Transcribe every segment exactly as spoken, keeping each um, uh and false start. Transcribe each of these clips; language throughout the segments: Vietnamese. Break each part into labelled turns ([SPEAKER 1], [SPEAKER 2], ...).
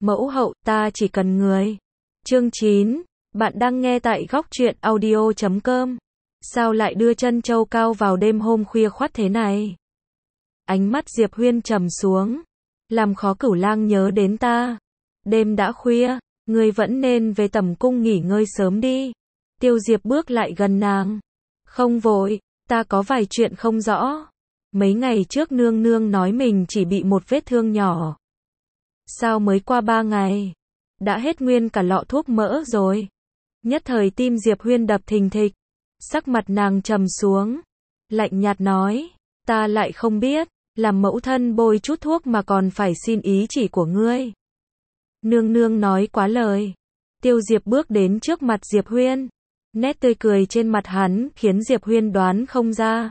[SPEAKER 1] Mẫu hậu, ta chỉ cần người. Chương chín. Bạn đang nghe tại góc truyện audio chấm com. Sao lại đưa chân châu cao vào đêm hôm khuya khoắt thế này? Ánh mắt Diệp Huyên trầm xuống. Làm khó Cửu Lang nhớ đến ta. Đêm đã khuya, ngươi vẫn nên về tẩm cung nghỉ ngơi sớm đi. Tiêu Diệp bước lại gần nàng. Không vội, ta có vài chuyện không rõ. Mấy ngày trước nương nương nói mình chỉ bị một vết thương nhỏ. Sao mới qua ba ngày? Đã hết nguyên cả lọ thuốc mỡ rồi. Nhất thời tim Diệp Huyên đập thình thịch. Sắc mặt nàng trầm xuống. Lạnh nhạt nói. Ta lại không biết. Làm mẫu thân bôi chút thuốc mà còn phải xin ý chỉ của ngươi. Nương nương nói quá lời. Tiêu Diệp bước đến trước mặt Diệp Huyên. Nét tươi cười trên mặt hắn khiến Diệp Huyên đoán không ra.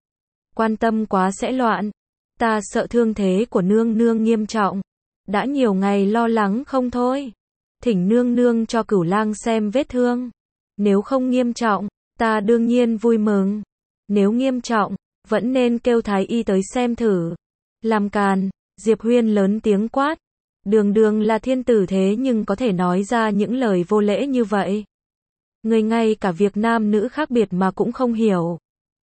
[SPEAKER 1] Quan tâm quá sẽ loạn. Ta sợ thương thế của nương nương nghiêm trọng. Đã nhiều ngày lo lắng không thôi. Thỉnh nương nương cho Cửu Lang xem vết thương. Nếu không nghiêm trọng, ta đương nhiên vui mừng. Nếu nghiêm trọng, vẫn nên kêu thái y tới xem thử. Làm càn, Diệp Huyên lớn tiếng quát. Đường đường là thiên tử thế nhưng có thể nói ra những lời vô lễ như vậy. Người ngay cả việc nam nữ khác biệt mà cũng không hiểu.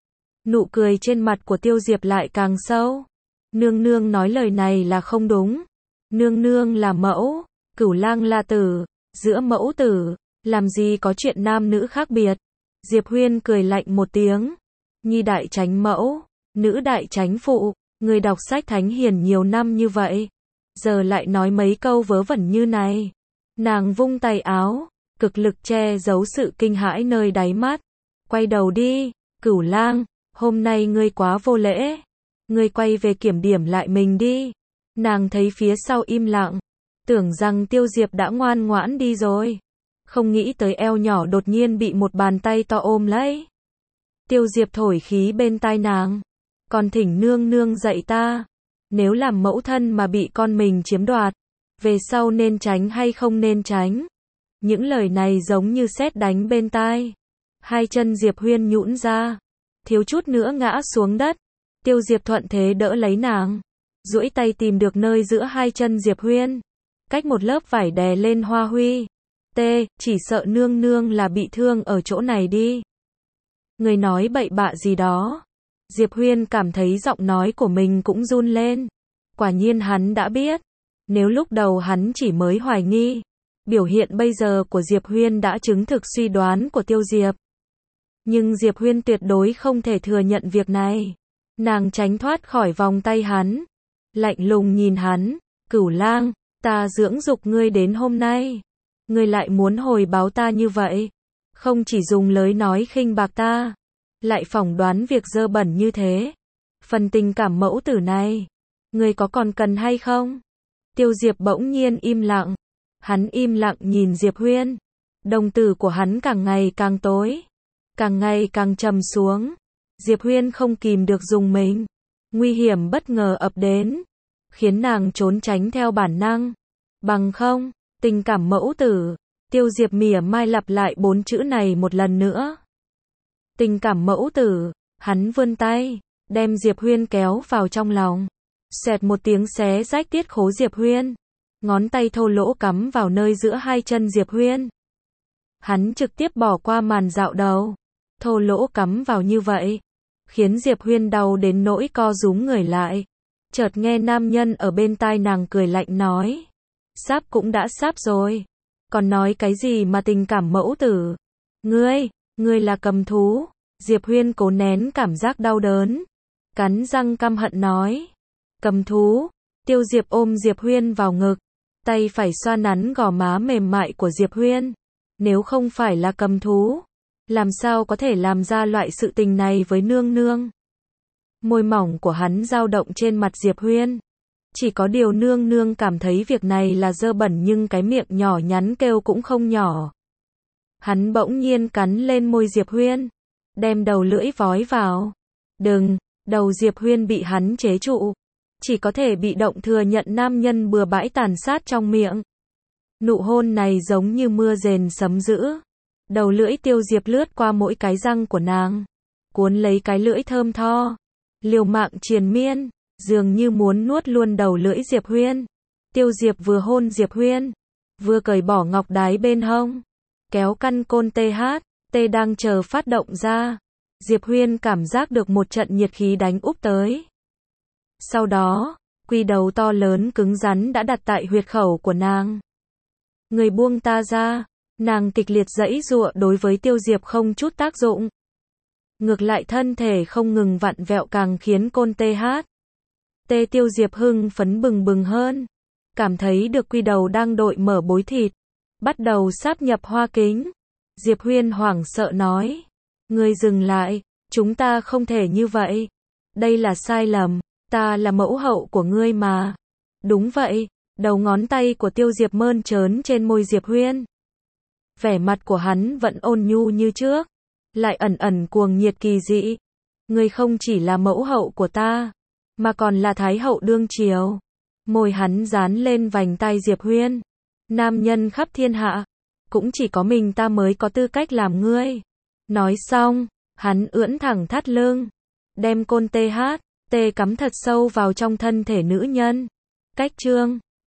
[SPEAKER 1] Nụ cười trên mặt của Tiêu Diệp lại càng sâu. Nương nương nói lời này là không đúng. Nương nương là mẫu, Cửu Lang là tử, giữa mẫu tử, làm gì có chuyện nam nữ khác biệt. Diệp Huyên cười lạnh một tiếng. Nhi đại tránh mẫu, nữ đại tránh phụ, người đọc sách thánh hiền nhiều năm như vậy. Giờ lại nói mấy câu vớ vẩn như này. Nàng vung tay áo, cực lực che giấu sự kinh hãi nơi đáy mắt. Quay đầu đi, Cửu Lang, hôm nay ngươi quá vô lễ. Ngươi quay về kiểm điểm lại mình đi. Nàng thấy phía sau im lặng. Tưởng rằng Tiêu Diệp đã ngoan ngoãn đi rồi. Không nghĩ tới eo nhỏ đột nhiên bị một bàn tay to ôm lấy. Tiêu Diệp thổi khí bên tai nàng. Còn thỉnh nương nương dạy ta. Nếu làm mẫu thân mà bị con mình chiếm đoạt. Về sau nên tránh hay không nên tránh. Những lời này giống như sét đánh bên tai. Hai chân Diệp Huyên nhũn ra. Thiếu chút nữa ngã xuống đất. Tiêu Diệp thuận thế đỡ lấy nàng. Duỗi tay tìm được nơi giữa hai chân Diệp Huyên. Cách một lớp vải đè lên hoa huy. T, chỉ sợ nương nương là bị thương ở chỗ này đi. Người nói bậy bạ gì đó. Diệp Huyên cảm thấy giọng nói của mình cũng run lên. Quả nhiên hắn đã biết. Nếu lúc đầu hắn chỉ mới hoài nghi. Biểu hiện bây giờ của Diệp Huyên đã chứng thực suy đoán của Tiêu Diệp. Nhưng Diệp Huyên tuyệt đối không thể thừa nhận việc này. Nàng tránh thoát khỏi vòng tay hắn. Lạnh lùng nhìn hắn. Cửu Lang, ta dưỡng dục ngươi đến hôm nay. Ngươi lại muốn hồi báo ta như vậy. Không chỉ dùng lời nói khinh bạc ta. Lại phỏng đoán việc dơ bẩn như thế. Phần tình cảm mẫu tử này. Ngươi có còn cần hay không? Tiêu Diệp bỗng nhiên im lặng. Hắn im lặng nhìn Diệp Huyên. Đồng tử của hắn càng ngày càng tối. Càng ngày càng trầm xuống. Diệp Huyên không kìm được rùng mình. Nguy hiểm bất ngờ ập đến. Khiến nàng trốn tránh theo bản năng. Bằng không, tình cảm mẫu tử. Tiêu Diệp mỉa mai lặp lại bốn chữ này một lần nữa. Tình cảm mẫu tử. Hắn vươn tay. Đem Diệp Huyên kéo vào trong lòng. Xoẹt một tiếng xé rách tiết khố Diệp Huyên. Ngón tay thô lỗ cắm vào nơi giữa hai chân Diệp Huyên. Hắn trực tiếp bỏ qua màn dạo đầu. Thô lỗ cắm vào như vậy. Khiến Diệp Huyên đau đến nỗi co rúm người lại. Chợt nghe nam nhân ở bên tai nàng cười lạnh nói. Sáp cũng đã sáp rồi. Còn nói cái gì mà tình cảm mẫu tử. Ngươi, ngươi là cầm thú. Diệp Huyên cố nén cảm giác đau đớn. Cắn răng căm hận nói. Cầm thú. Tiêu Diệp ôm Diệp Huyên vào ngực. Tay phải xoa nắn gò má mềm mại của Diệp Huyên. Nếu không phải là cầm thú. Làm sao có thể làm ra loại sự tình này với nương nương. Môi mỏng của hắn dao động trên mặt Diệp Huyên. Chỉ có điều nương nương cảm thấy việc này là dơ bẩn nhưng cái miệng nhỏ nhắn kêu cũng không nhỏ. Hắn bỗng nhiên cắn lên môi Diệp Huyên. Đem đầu lưỡi vói vào. Đừng, đầu Diệp Huyên bị hắn chế trụ. Chỉ có thể bị động thừa nhận nam nhân bừa bãi tàn sát trong miệng. Nụ hôn này giống như mưa rền sấm dữ. Đầu lưỡi Tiêu Diệp lướt qua mỗi cái răng của nàng. Cuốn lấy cái lưỡi thơm tho. Liều mạng triền miên. Dường như muốn nuốt luôn đầu lưỡi Diệp Huyên. Tiêu Diệp vừa hôn Diệp Huyên, vừa cởi bỏ ngọc đái bên hông, kéo căn côn tê hát, tê đang chờ phát động ra. Diệp Huyên cảm giác được một trận nhiệt khí đánh úp tới. Sau đó, quy đầu to lớn cứng rắn đã đặt tại huyệt khẩu của nàng. Người buông ta ra, nàng kịch liệt giãy giụa đối với Tiêu Diệp không chút tác dụng. Ngược lại thân thể không ngừng vặn vẹo càng khiến côn tê hát. Tê Tiêu Diệp hưng phấn bừng bừng hơn. Cảm thấy được quy đầu đang đội mở bối thịt. Bắt đầu sáp nhập hoa kính. Diệp Huyên hoảng sợ nói. Ngươi dừng lại, chúng ta không thể như vậy. Đây là sai lầm, ta là mẫu hậu của ngươi mà. Đúng vậy, đầu ngón tay của Tiêu Diệp mơn trớn trên môi Diệp Huyên. Vẻ mặt của hắn vẫn ôn nhu như trước, lại ẩn ẩn cuồng nhiệt kỳ dị. Ngươi không chỉ là mẫu hậu của ta, mà còn là thái hậu đương triều. Môi hắn dán lên vành tai Diệp Huyên. Nam nhân khắp thiên hạ, cũng chỉ có mình ta mới có tư cách làm ngươi. Nói xong, hắn ưỡn thẳng thắt lưng, đem côn tê hát, tê cắm thật sâu vào trong thân thể nữ nhân. Cách chương